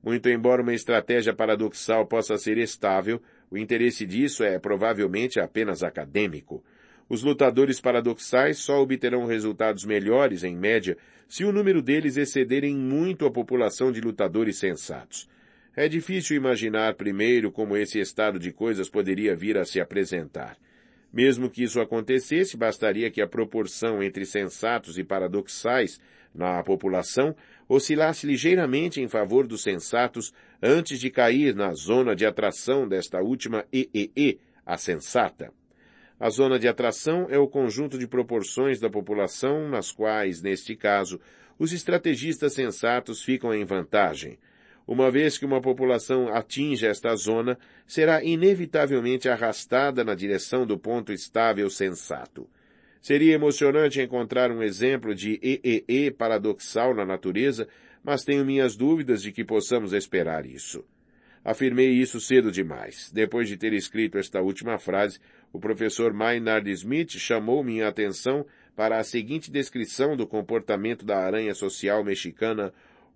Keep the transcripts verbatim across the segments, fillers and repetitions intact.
Muito embora uma estratégia paradoxal possa ser estável, o interesse disso é provavelmente apenas acadêmico. Os lutadores paradoxais só obterão resultados melhores, em média, se o número deles excederem muito a população de lutadores sensatos. É difícil imaginar primeiro como esse estado de coisas poderia vir a se apresentar. Mesmo que isso acontecesse, bastaria que a proporção entre sensatos e paradoxais na população oscilasse ligeiramente em favor dos sensatos antes de cair na zona de atração desta última E E E, a sensata. A zona de atração é o conjunto de proporções da população nas quais, neste caso, os estrategistas sensatos ficam em vantagem. Uma vez que uma população atinja esta zona, será inevitavelmente arrastada na direção do ponto estável sensato. Seria emocionante encontrar um exemplo de E E E paradoxal na natureza, mas tenho minhas dúvidas de que possamos esperar isso. Afirmei isso cedo demais. Depois de ter escrito esta última frase, o professor Maynard Smith chamou minha atenção para a seguinte descrição do comportamento da aranha social mexicana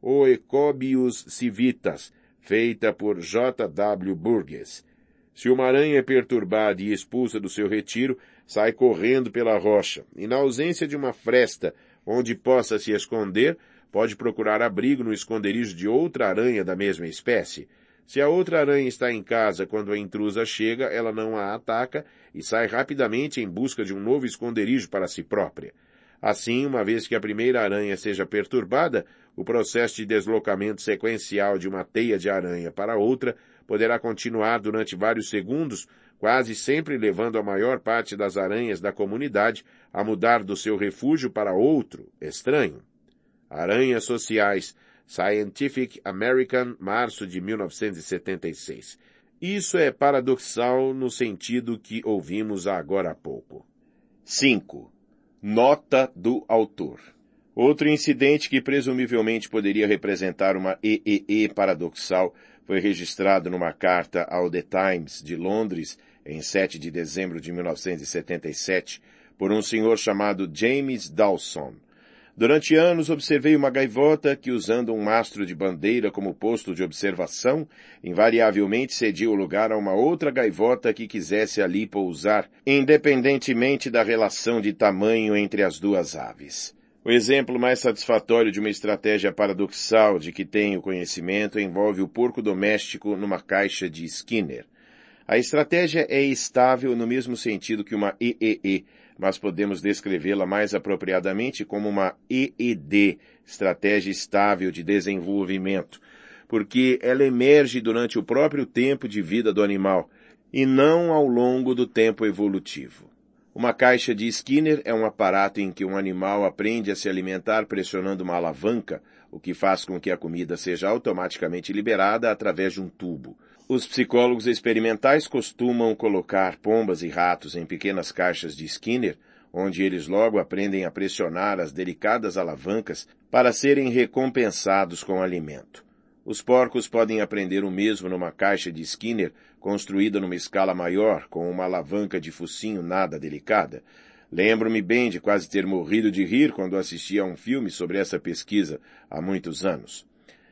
Oecobius civitas, feita por J W Burgess. Se uma aranha é perturbada e expulsa do seu retiro, sai correndo pela rocha, e na ausência de uma fresta onde possa se esconder, pode procurar abrigo no esconderijo de outra aranha da mesma espécie. Se a outra aranha está em casa quando a intrusa chega, ela não a ataca e sai rapidamente em busca de um novo esconderijo para si própria. Assim, uma vez que a primeira aranha seja perturbada, o processo de deslocamento sequencial de uma teia de aranha para outra poderá continuar durante vários segundos, quase sempre levando a maior parte das aranhas da comunidade a mudar do seu refúgio para outro, estranho. Aranhas sociais, Scientific American, março de mil novecentos e setenta e seis. Isso é paradoxal no sentido que ouvimos agora há pouco. cinco. Nota do autor. Outro incidente que presumivelmente poderia representar uma E E E paradoxal foi registrado numa carta ao The Times de Londres, em sete de dezembro de mil novecentos e setenta e sete, por um senhor chamado James Dawson. Durante anos observei uma gaivota que, usando um mastro de bandeira como posto de observação, invariavelmente cedia o lugar a uma outra gaivota que quisesse ali pousar, independentemente da relação de tamanho entre as duas aves. O exemplo mais satisfatório de uma estratégia paradoxal de que tenho conhecimento envolve o porco doméstico numa caixa de Skinner. A estratégia é estável no mesmo sentido que uma E E E, mas podemos descrevê-la mais apropriadamente como uma E E D, estratégia estável de desenvolvimento, porque ela emerge durante o próprio tempo de vida do animal, e não ao longo do tempo evolutivo. Uma caixa de Skinner é um aparato em que um animal aprende a se alimentar pressionando uma alavanca, o que faz com que a comida seja automaticamente liberada através de um tubo. Os psicólogos experimentais costumam colocar pombas e ratos em pequenas caixas de Skinner, onde eles logo aprendem a pressionar as delicadas alavancas para serem recompensados com alimento. Os porcos podem aprender o mesmo numa caixa de Skinner construída numa escala maior, com uma alavanca de focinho nada delicada. Lembro-me bem de quase ter morrido de rir quando assisti a um filme sobre essa pesquisa há muitos anos.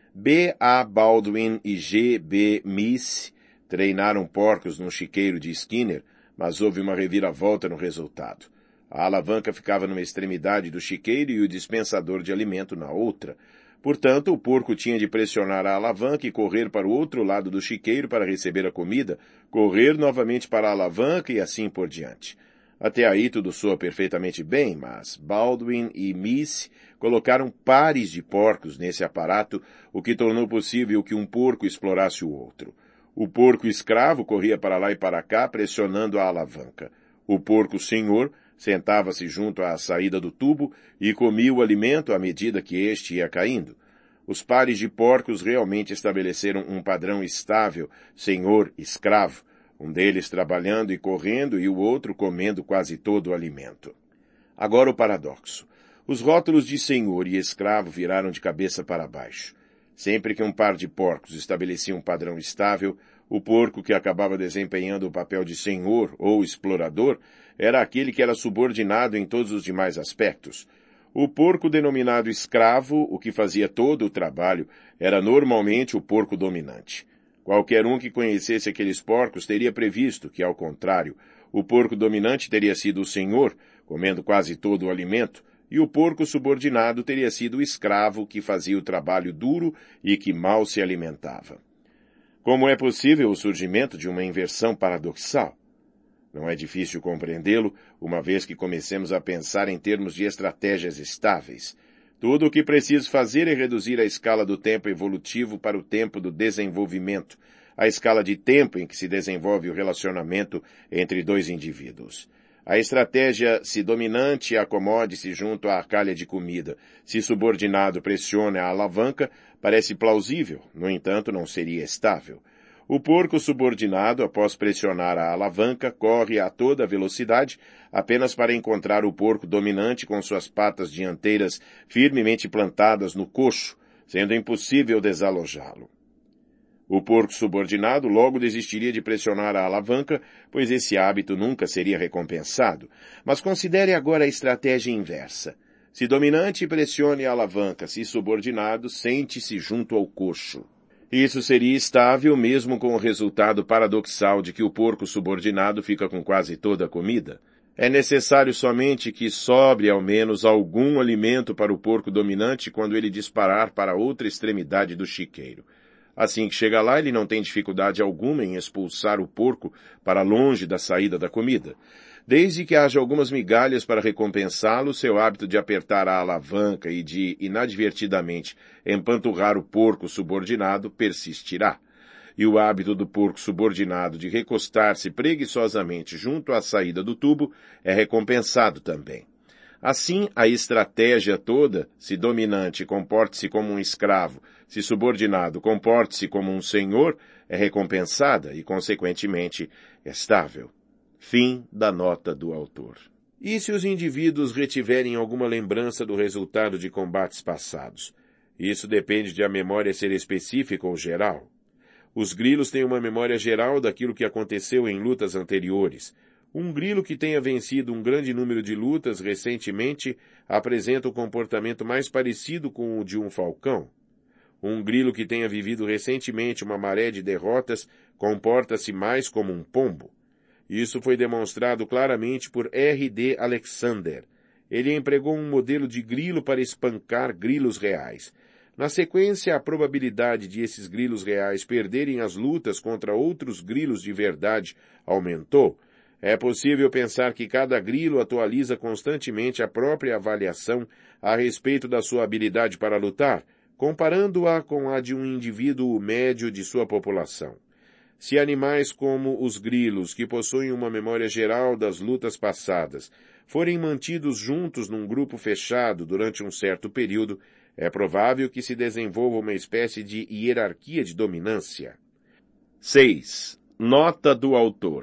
B A Baldwin e G B Miss treinaram porcos num chiqueiro de Skinner, mas houve uma reviravolta no resultado. A alavanca ficava numa extremidade do chiqueiro e o dispensador de alimento na outra. Portanto, o porco tinha de pressionar a alavanca e correr para o outro lado do chiqueiro para receber a comida, correr novamente para a alavanca e assim por diante. Até aí tudo soa perfeitamente bem, mas Baldwin e Miss colocaram pares de porcos nesse aparato, o que tornou possível que um porco explorasse o outro. O porco escravo corria para lá e para cá, pressionando a alavanca. O porco senhor sentava-se junto à saída do tubo e comia o alimento à medida que este ia caindo. Os pares de porcos realmente estabeleceram um padrão estável, senhor-escravo, um deles trabalhando e correndo e o outro comendo quase todo o alimento. Agora o paradoxo. Os rótulos de senhor e escravo viraram de cabeça para baixo. Sempre que um par de porcos estabelecia um padrão estável, o porco que acabava desempenhando o papel de senhor ou explorador era aquele que era subordinado em todos os demais aspectos. O porco denominado escravo, o que fazia todo o trabalho, era normalmente o porco dominante. Qualquer um que conhecesse aqueles porcos teria previsto que, ao contrário, o porco dominante teria sido o senhor, comendo quase todo o alimento, e o porco subordinado teria sido o escravo que fazia o trabalho duro e que mal se alimentava. Como é possível o surgimento de uma inversão paradoxal? Não é difícil compreendê-lo, uma vez que comecemos a pensar em termos de estratégias estáveis. Tudo o que preciso fazer é reduzir a escala do tempo evolutivo para o tempo do desenvolvimento, a escala de tempo em que se desenvolve o relacionamento entre dois indivíduos. A estratégia, se dominante, acomode-se junto à calha de comida, se subordinado pressione a alavanca, parece plausível, no entanto não seria estável. O porco subordinado, após pressionar a alavanca, corre a toda velocidade, apenas para encontrar o porco dominante com suas patas dianteiras firmemente plantadas no coxo, sendo impossível desalojá-lo. O porco subordinado logo desistiria de pressionar a alavanca, pois esse hábito nunca seria recompensado. Mas considere agora a estratégia inversa. Se dominante, pressione a alavanca, se subordinado, sente-se junto ao coxo. Isso seria estável mesmo com o resultado paradoxal de que o porco subordinado fica com quase toda a comida. É necessário somente que sobre ao menos algum alimento para o porco dominante quando ele disparar para outra extremidade do chiqueiro. Assim que chega lá, ele não tem dificuldade alguma em expulsar o porco para longe da saída da comida. Desde que haja algumas migalhas para recompensá-lo, seu hábito de apertar a alavanca e de, inadvertidamente, empanturrar o porco subordinado persistirá. E o hábito do porco subordinado de recostar-se preguiçosamente junto à saída do tubo é recompensado também. Assim, a estratégia toda, se dominante, comporte-se como um escravo, se subordinado, comporte-se como um senhor, é recompensada e, consequentemente, estável. Fim da nota do autor. E se os indivíduos retiverem alguma lembrança do resultado de combates passados? Isso depende de a memória ser específica ou geral. Os grilos têm uma memória geral daquilo que aconteceu em lutas anteriores. Um grilo que tenha vencido um grande número de lutas recentemente apresenta um comportamento mais parecido com o de um falcão. Um grilo que tenha vivido recentemente uma maré de derrotas comporta-se mais como um pombo. Isso foi demonstrado claramente por R D Alexander. Ele empregou um modelo de grilo para espancar grilos reais. Na sequência, a probabilidade de esses grilos reais perderem as lutas contra outros grilos de verdade aumentou. É possível pensar que cada grilo atualiza constantemente a própria avaliação a respeito da sua habilidade para lutar, comparando-a com a de um indivíduo médio de sua população. Se animais como os grilos, que possuem uma memória geral das lutas passadas, forem mantidos juntos num grupo fechado durante um certo período, é provável que se desenvolva uma espécie de hierarquia de dominância. seis. Nota do autor.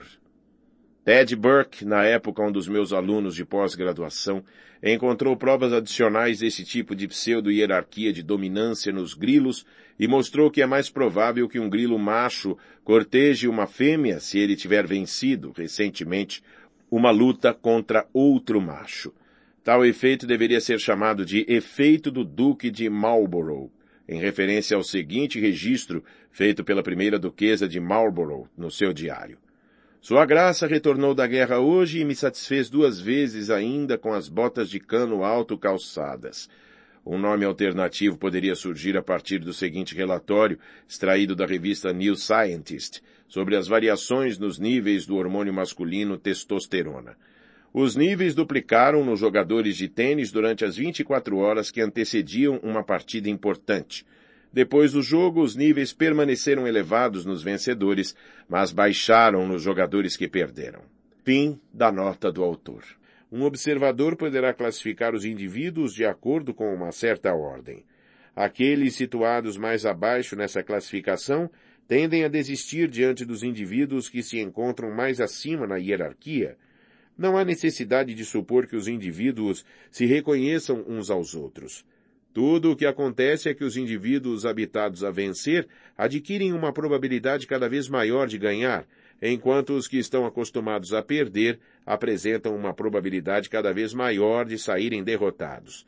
Ted Burke, na época um dos meus alunos de pós-graduação, encontrou provas adicionais desse tipo de pseudo-hierarquia de dominância nos grilos e mostrou que é mais provável que um grilo macho corteje uma fêmea se ele tiver vencido, recentemente, uma luta contra outro macho. Tal efeito deveria ser chamado de efeito do Duque de Marlborough, em referência ao seguinte registro feito pela primeira duquesa de Marlborough no seu diário. Sua graça retornou da guerra hoje e me satisfez duas vezes ainda com as botas de cano alto calçadas. Um nome alternativo poderia surgir a partir do seguinte relatório, extraído da revista New Scientist, sobre as variações nos níveis do hormônio masculino testosterona. Os níveis duplicaram nos jogadores de tênis durante as vinte e quatro horas que antecediam uma partida importante. Depois do jogo, os níveis permaneceram elevados nos vencedores, mas baixaram nos jogadores que perderam. Fim da nota do autor. Um observador poderá classificar os indivíduos de acordo com uma certa ordem. Aqueles situados mais abaixo nessa classificação tendem a desistir diante dos indivíduos que se encontram mais acima na hierarquia. Não há necessidade de supor que os indivíduos se reconheçam uns aos outros. Tudo o que acontece é que os indivíduos habitados a vencer adquirem uma probabilidade cada vez maior de ganhar, enquanto os que estão acostumados a perder apresentam uma probabilidade cada vez maior de saírem derrotados.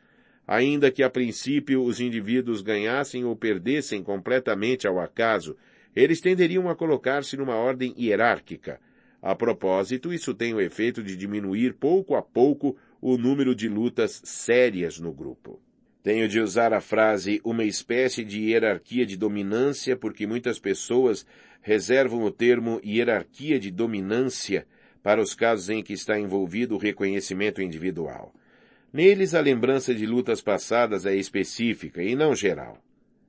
Ainda que a princípio os indivíduos ganhassem ou perdessem completamente ao acaso, eles tenderiam a colocar-se numa ordem hierárquica. A propósito, isso tem o efeito de diminuir pouco a pouco o número de lutas sérias no grupo. Tenho de usar a frase uma espécie de hierarquia de dominância porque muitas pessoas reservam o termo hierarquia de dominância para os casos em que está envolvido o reconhecimento individual. Neles, a lembrança de lutas passadas é específica e não geral.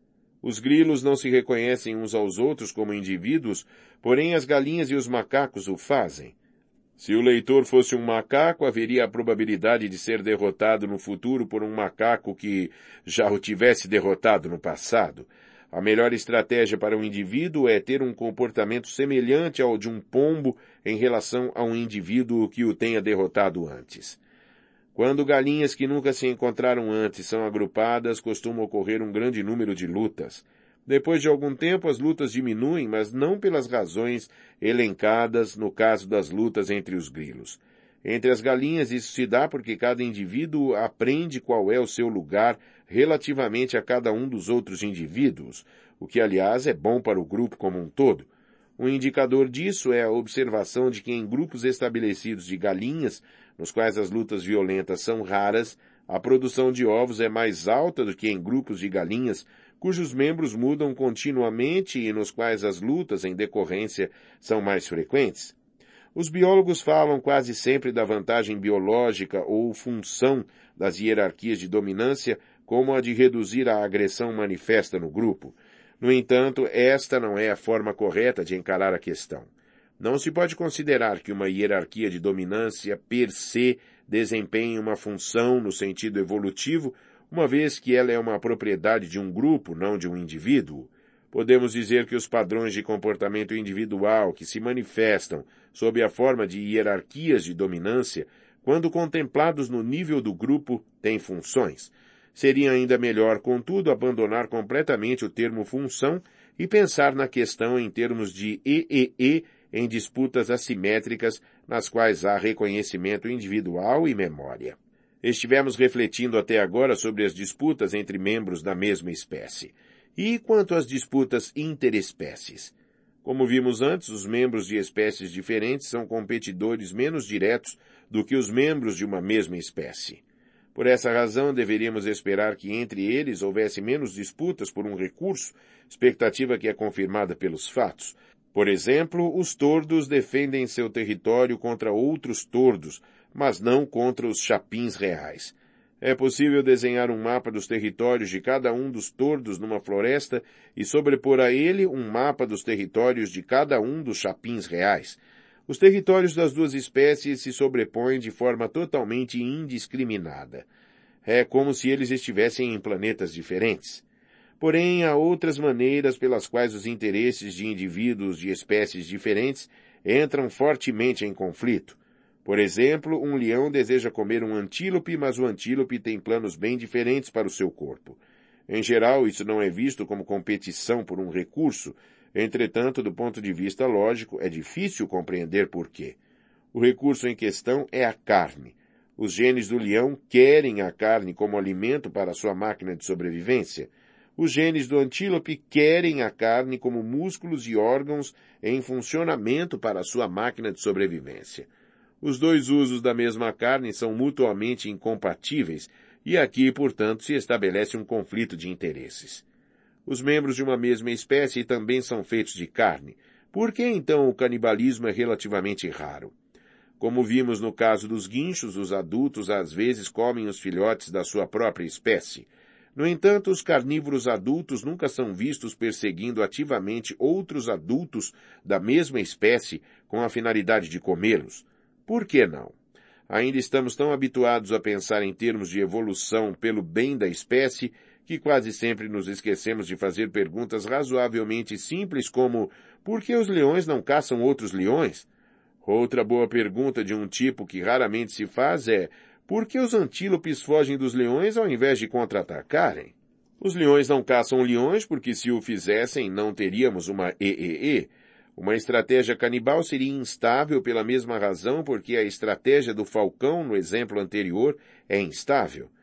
Os grilos não se reconhecem uns aos outros como indivíduos, porém as galinhas e os macacos o fazem. Se o leitor fosse um macaco, haveria a probabilidade de ser derrotado no futuro por um macaco que já o tivesse derrotado no passado. A melhor estratégia para um indivíduo é ter um comportamento semelhante ao de um pombo em relação a um indivíduo que o tenha derrotado antes. Quando galinhas que nunca se encontraram antes são agrupadas, costuma ocorrer um grande número de lutas. Depois de algum tempo, as lutas diminuem, mas não pelas razões elencadas no caso das lutas entre os grilos. Entre as galinhas isso se dá porque cada indivíduo aprende qual é o seu lugar relativamente a cada um dos outros indivíduos, o que, aliás, é bom para o grupo como um todo. Um indicador disso é a observação de que em grupos estabelecidos de galinhas, nos quais as lutas violentas são raras, a produção de ovos é mais alta do que em grupos de galinhas cujos membros mudam continuamente e nos quais as lutas em decorrência são mais frequentes. Os biólogos falam quase sempre da vantagem biológica ou função das hierarquias de dominância como a de reduzir a agressão manifesta no grupo. No entanto, esta não é a forma correta de encarar a questão. Não se pode considerar que uma hierarquia de dominância per se desempenhe uma função no sentido evolutivo, uma vez que ela é uma propriedade de um grupo, não de um indivíduo. Podemos dizer que os padrões de comportamento individual que se manifestam sob a forma de hierarquias de dominância, quando contemplados no nível do grupo, têm funções. Seria ainda melhor, contudo, abandonar completamente o termo função e pensar na questão em termos de E E E em disputas assimétricas nas quais há reconhecimento individual e memória. Estivemos refletindo até agora sobre as disputas entre membros da mesma espécie. E quanto às disputas interespécies? Como vimos antes, os membros de espécies diferentes são competidores menos diretos do que os membros de uma mesma espécie. Por essa razão, deveríamos esperar que entre eles houvesse menos disputas por um recurso, expectativa que é confirmada pelos fatos. Por exemplo, os tordos defendem seu território contra outros tordos, mas não contra os chapins reais. É possível desenhar um mapa dos territórios de cada um dos tordos numa floresta e sobrepor a ele um mapa dos territórios de cada um dos chapins reais. Os territórios das duas espécies se sobrepõem de forma totalmente indiscriminada. É como se eles estivessem em planetas diferentes. Porém, há outras maneiras pelas quais os interesses de indivíduos de espécies diferentes entram fortemente em conflito. Por exemplo, um leão deseja comer um antílope, mas o antílope tem planos bem diferentes para o seu corpo. Em geral, isso não é visto como competição por um recurso. Entretanto, do ponto de vista lógico, é difícil compreender por quê. O recurso em questão é a carne. Os genes do leão querem a carne como alimento para a sua máquina de sobrevivência. Os genes do antílope querem a carne como músculos e órgãos em funcionamento para a sua máquina de sobrevivência. Os dois usos da mesma carne são mutuamente incompatíveis e aqui, portanto, se estabelece um conflito de interesses. Os membros de uma mesma espécie também são feitos de carne. Por que, então, o canibalismo é relativamente raro? Como vimos no caso dos guinchos, os adultos às vezes comem os filhotes da sua própria espécie. No entanto, os carnívoros adultos nunca são vistos perseguindo ativamente outros adultos da mesma espécie com a finalidade de comê-los. Por que não? Ainda estamos tão habituados a pensar em termos de evolução pelo bem da espécie que quase sempre nos esquecemos de fazer perguntas razoavelmente simples como por que os leões não caçam outros leões? Outra boa pergunta de um tipo que raramente se faz é por que os antílopes fogem dos leões ao invés de contra-atacarem? Os leões não caçam leões porque se o fizessem não teríamos uma E E E. Uma estratégia canibal seria instável pela mesma razão porque a estratégia do falcão no exemplo anterior é instável.